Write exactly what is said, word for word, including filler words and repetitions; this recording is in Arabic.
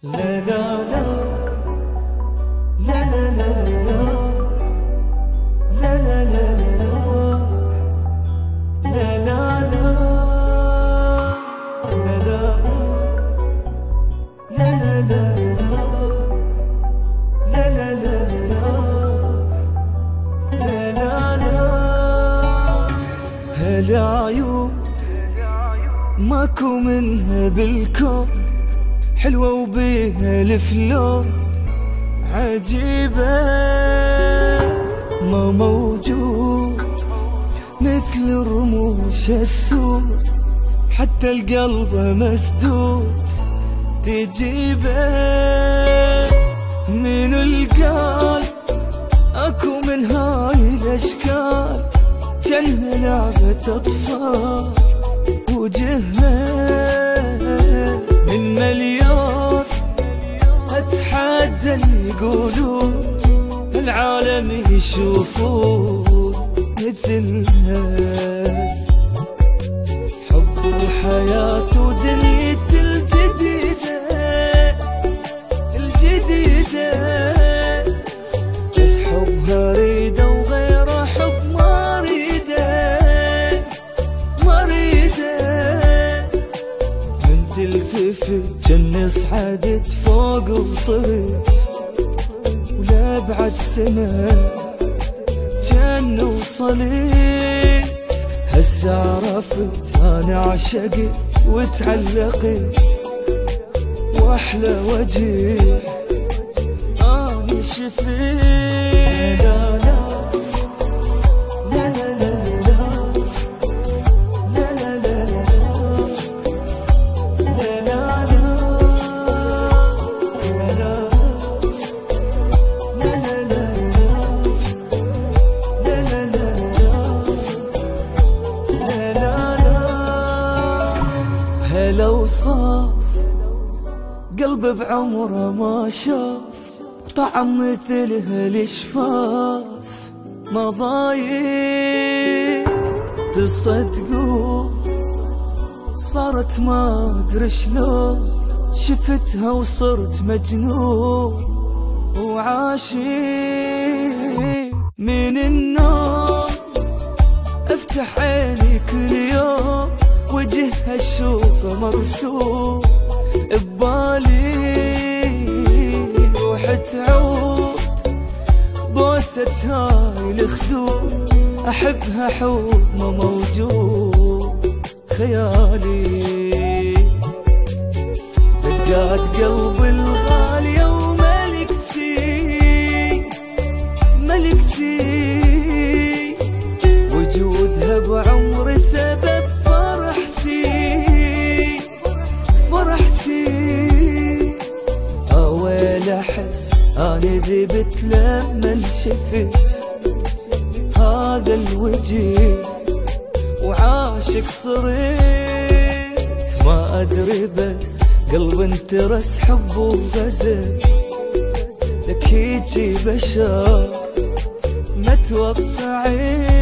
لا لا لا لا لا لا لا لا لا لا لا هالعيون ماكو منها بالكون، حلوة وبيها الفلون عجيبة، ما موجود مثل الرموش السود، حتى القلب مسدود تجيبه من القلب. اكو من هاي الاشكال جنها لعبة اطفال، وجهها من مليون اتحدى اللي يقولون العالم يشوفون مثلها. حب وحياة ودنيتي الجديدة الجديدة، بس حبها ريدة وغيره حب ما ريدة ما ريدة. من تلتفت جن صعدت فوق وطرت، ولأبعد سما جن وصلت. هسه عرفت انا عشقت وتعلقت، واحلى وجهي اني شفت. لا لا لا لا لا لا لا لا لا لو صاف قلب بعمره ما شاف طعم مثلها الشفاف، ما ضايق تصدقون صارت ما ادري شلون، شفتها وصرت مجنون وعاشق من النوم. افتح عيني كل يوم وجهها اشوفه مرسوم ببالي، روح تعود بوسة هاي الخدود، احبها حب ما موجود خيالي. دقات قلبي الغالية وملكتي ملكتي، وجودها بعمري سبب فرحتي فرحتي. اويل احس اني ذبت لما شفت هذا الوجه وعاشق صرت، ما ادري بس قلب انترس حب وغزل لك هيجي بشر ما توقعين.